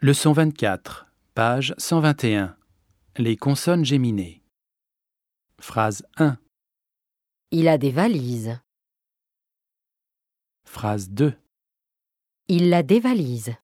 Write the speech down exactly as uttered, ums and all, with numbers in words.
Leçon vingt-quatre, page cent vingt et un. Les consonnes géminées. Phrase un. Il a des valises. Phrase deux. Il la dévalise.